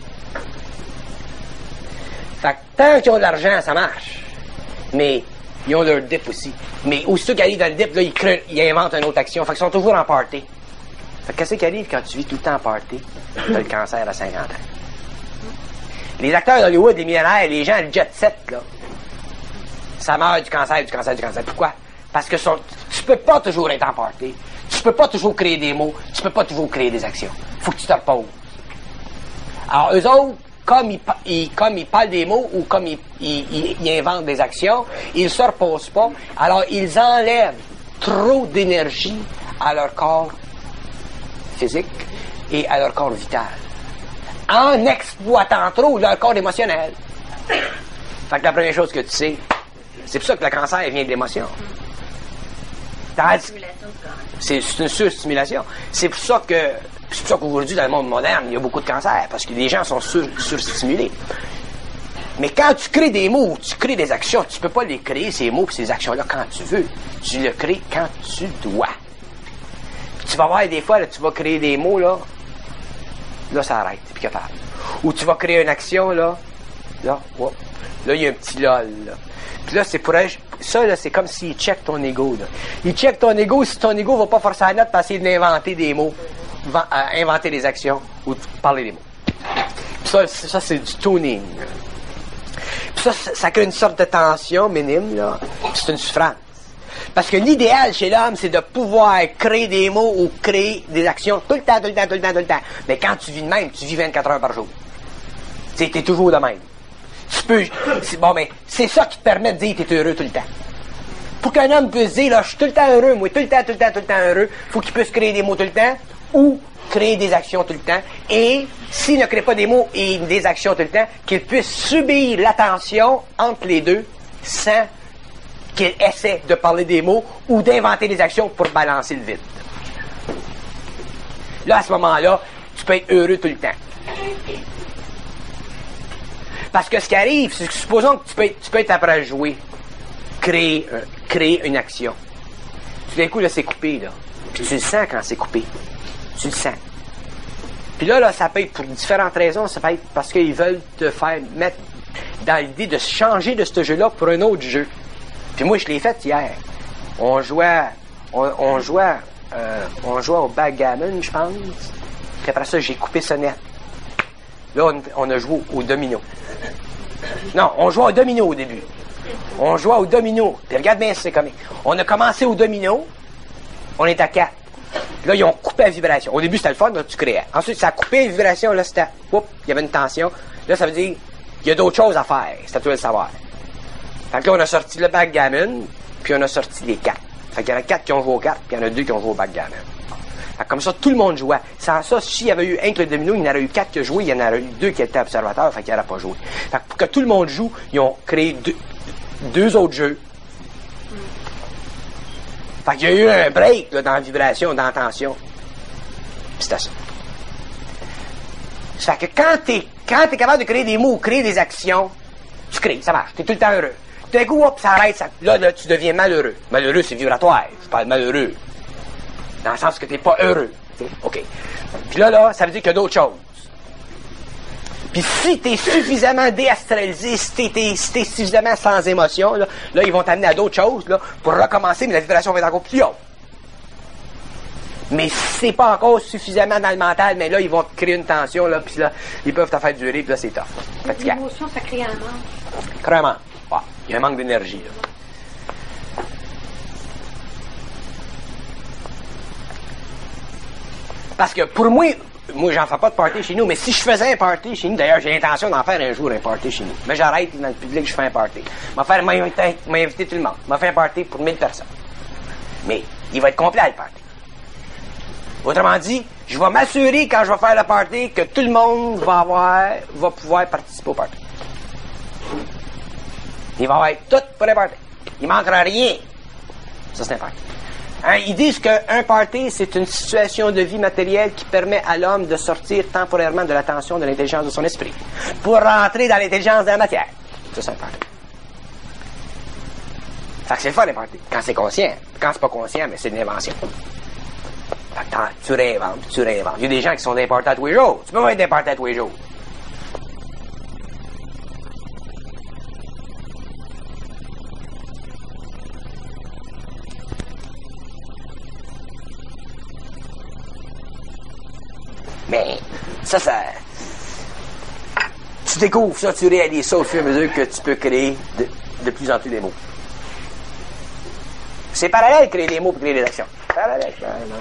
Speaker 1: Fait que tant qu'ils ont de l'argent, ça marche. Mais ils ont leur dip aussi. Mais aussitôt qu'ils arrivent dans le dip, là, ils, créent, ils inventent une autre action. Fait qu'ils sont toujours en party. Fait que qu'est-ce qui arrive quand tu vis tout le temps en party? T'as le cancer à cinquante ans. Les acteurs d'Hollywood, les millionnaires, les gens, le jet set, là, ça meurt du cancer, du cancer, du cancer. Pourquoi? Parce que son, tu peux pas toujours être en party. Tu tu peux pas toujours créer des mots, tu peux pas toujours créer des actions. Faut que tu te reposes. Alors, eux autres, comme ils, ils, comme ils parlent des mots ou comme ils, ils, ils inventent des actions, ils ne se reposent pas. Alors, ils enlèvent trop d'énergie à leur corps physique et à leur corps vital, en exploitant trop leur corps émotionnel. Fait que la première chose que tu sais, c'est pour ça que le cancer vient de l'émotion. C'est une surstimulation. C'est pour ça que c'est pour ça qu'aujourd'hui, dans le monde moderne, il y a beaucoup de cancers, parce que les gens sont sur, surstimulés. Mais quand tu crées des mots, tu crées des actions, tu peux pas les créer, ces mots et ces actions-là, quand tu veux. Tu les crées quand tu dois. Puis tu vas voir des fois, là, tu vas créer des mots, là, là, ça arrête, t'es plus capable. Ou tu vas créer une action, là, là, oh, là, il y a un petit lol, là. Puis là, c'est pour ça, là, c'est comme s'il check ton ego, là. Il check ton ego, si ton ego va pas forcer la note pour essayer d'inventer des mots, va, euh, inventer des actions, ou parler des mots. Puis ça, ça, c'est du tuning. Puis ça, ça, ça crée une sorte de tension minime, là. C'est une souffrance. Parce que l'idéal chez l'homme, c'est de pouvoir créer des mots ou créer des actions tout le temps, tout le temps, tout le temps, tout le temps. Mais quand tu vis de même, tu vis vingt-quatre heures par jour. Tu sais, t'es toujours de même. Tu peux... Bon, mais c'est ça qui te permet de dire que t'es heureux tout le temps. Pour qu'un homme puisse dire, là, je suis tout le temps heureux, moi, tout le temps, tout le temps, tout le temps heureux, faut qu'il puisse créer des mots tout le temps ou créer des actions tout le temps. Et s'il ne crée pas des mots et des actions tout le temps, qu'il puisse subir la tension entre les deux sans qu'il essaie de parler des mots ou d'inventer des actions pour balancer le vide. Là, à ce moment-là, tu peux être heureux tout le temps. Parce que ce qui arrive, c'est que supposons que tu peux être, tu peux être après à jouer, créer, euh, créer une action. Tout d'un coup, là, c'est coupé, là. Puis tu le sens quand c'est coupé. Tu le sens. Puis là, là, ça peut être pour différentes raisons. Ça peut être parce qu'ils veulent te faire mettre dans l'idée de changer de ce jeu-là pour un autre jeu. Puis moi, je l'ai fait hier. On jouait, on, on jouait, euh, on jouait au backgammon, je pense. Puis après ça, j'ai coupé ce net. Là, on, on a joué au domino. Non, on jouait au domino au début. On jouait au domino. Puis regarde bien, c'est comme. On a commencé au domino. On est à quatre. Là, ils ont coupé la vibration. Au début, c'était le fun, là, tu créais. Ensuite, ça a coupé la vibration. Là, c'était. Oups, il y avait une tension. Là, ça veut dire qu'il y a d'autres choses à faire. C'est à toi de le savoir. Fait que là, on a sorti le backgammon, puis on a sorti les cartes. Fait qu'il y en a quatre qui ont joué aux cartes, puis il y en a deux qui ont joué au backgammon. Fait que comme ça, tout le monde jouait. Sans ça, s'il y avait eu un que le domino, il y en aurait eu quatre qui ont joué, il y en aurait eu deux qui étaient observateurs, fait qu'il n'aurait pas joué. Fait que pour que tout le monde joue, ils ont créé deux, deux autres jeux. Fait qu'il y a eu un break là, dans la vibration, dans la tension. Puis c'était ça. Fait que quand t'es, quand t'es capable de créer des mots, créer des actions, tu crées, ça marche, t'es tout le temps heureux. D'un coup, hop, ça arrête, ça, là, là, tu deviens malheureux. Malheureux, c'est vibratoire. Je parle malheureux. Dans le sens que t'es pas heureux. T'sais? OK. Puis là, là, ça veut dire qu'il y a d'autres choses. Puis si t'es suffisamment déastralisé, si t'es, t'es, si t'es suffisamment sans émotion, là, là, ils vont t'amener à d'autres choses, là, pour recommencer, mais la vibration va être encore plus haute. Mais si c'est pas encore suffisamment dans le mental, mais là, ils vont te créer une tension, là, puis là, ils peuvent te faire durer, puis là, c'est tough. Fatigant.
Speaker 2: L'émotion, ça crée un manque.
Speaker 1: Crée un manque. Ouais. Il y a un manque d'énergie, là. Parce que pour moi, moi, j'en fais pas de party chez nous, mais si je faisais un party chez nous, d'ailleurs, j'ai l'intention d'en faire un jour un party chez nous. Mais j'arrête dans le public, je fais un party. Je vais faire m'inviter, m'inviter tout le monde. Je vais faire un party pour mille personnes. Mais il va être complet le party. Autrement dit, je vais m'assurer quand je vais faire le party que tout le monde va avoir, va pouvoir participer au party. Il va avoir tout pour le party. Il manquera rien. Ça, c'est un party. Hein, ils disent qu'un party, c'est une situation de vie matérielle qui permet à l'homme de sortir temporairement de l'attention de l'intelligence de son esprit pour rentrer dans l'intelligence de la matière. Ça, c'est un party. Fait que c'est le fun, les parties. Quand c'est conscient. Quand c'est pas conscient, mais c'est une invention. Fait que tu réinventes, tu réinventes. Il y a des gens qui sont des parties à tous les jours. Tu peux pas être des parties à tous les jours. Mais ça, ça... Tu découvres ça, tu réalises ça au fur et à mesure que tu peux créer de, de plus en plus des mots. C'est parallèle, créer des mots pour créer des actions. faire avec.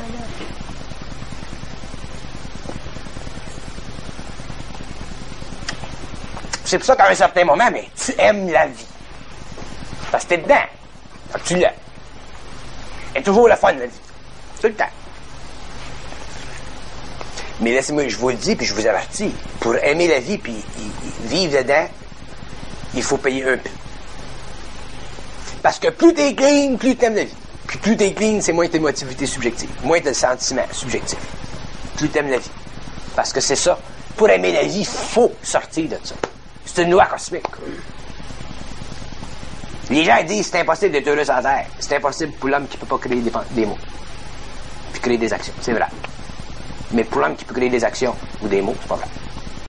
Speaker 1: C'est pour ça qu'à un certain moment, mais tu aimes la vie. Parce que t'es dedans. Fait que tu l'aimes. Et toujours le fun, la vie. Tout le temps. Mais laissez-moi, je vous le dis, puis je vous avertis. Pour aimer la vie, puis vivre dedans, il faut payer un prix. Parce que plus t'es clean, plus t'aimes la vie. Puis plus t'es clean, c'est moins d'émotivité subjective. Moins de sentiments subjectifs. Plus t'aimes la vie. Parce que c'est ça. Pour aimer la vie, il faut sortir de ça. C'est une loi cosmique. Les gens disent c'est impossible d'être heureux sans terre. C'est impossible pour l'homme qui ne peut pas créer des, des mots. Puis créer des actions. C'est vrai. Mais pour l'homme qui peut créer des actions ou des mots, c'est pas vrai.